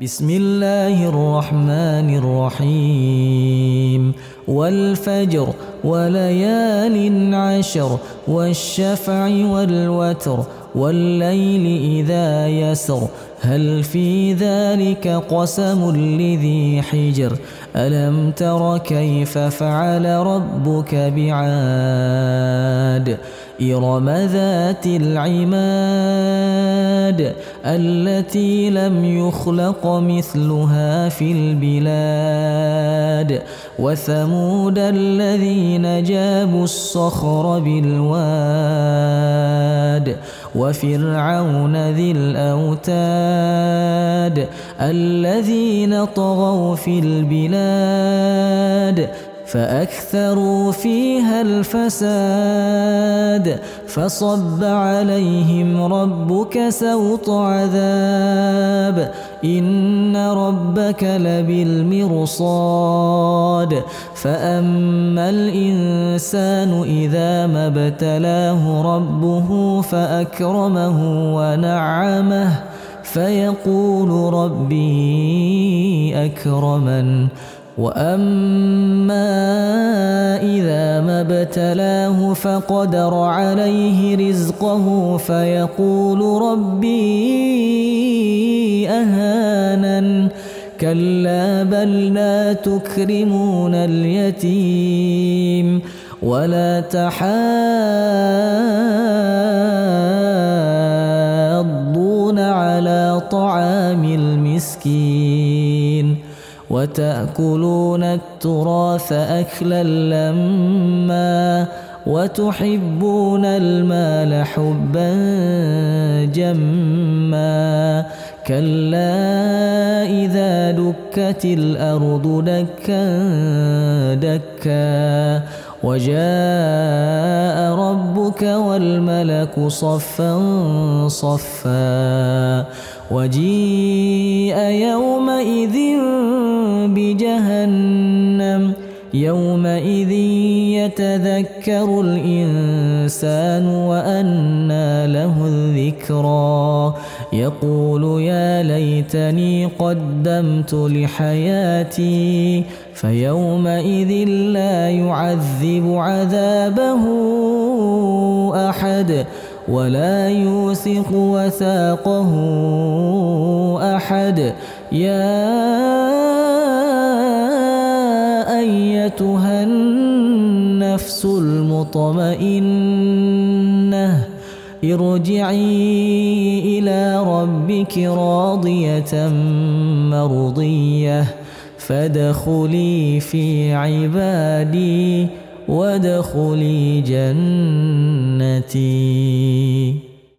بسم الله الرحمن الرحيم والفجر وليال عشر والشفع والوتر والليل إذا يسر هل في ذلك قسم لذي حجر ألم تر كيف فعل ربك بعاد إرم ذات العماد التي لم يخلق مثلها في البلاد وثمود الذين جابوا الصخر بالواد وفرعون ذي الأوتاد الذين طغوا في البلاد فأكثروا فيها الفساد فصب عليهم ربك سوط عذاب إن ربك لبالمرصاد فأما الإنسان إذا ما ابتلاه ربه فأكرمه ونعمه فيقول ربي أكرمن وأما إذا ما ابتلاه فقدر عليه رزقه فيقول ربي أهانن كلا بل لا تكرمون اليتيم ولا تحاضون على طعام المسكين وتأكلون التراث أكلا لما وتحبون المال حبا جما كلا إذا دكت الأرض دكا دكا وجاء ربك والملك صفا صفا وجيء يومئذ بجهنم يومئذ يتذكر الإنسان وأنى له الذكرى يقول يا ليتني قدمت لحياتي فيومئذ لا يعذب عذابه أحد ولا يوثق وثاقه أحد يا أيتها النفس المطمئنة ارجعي إلى ربك راضية مرضية فادخلي في عبادي وادخلي جنتي.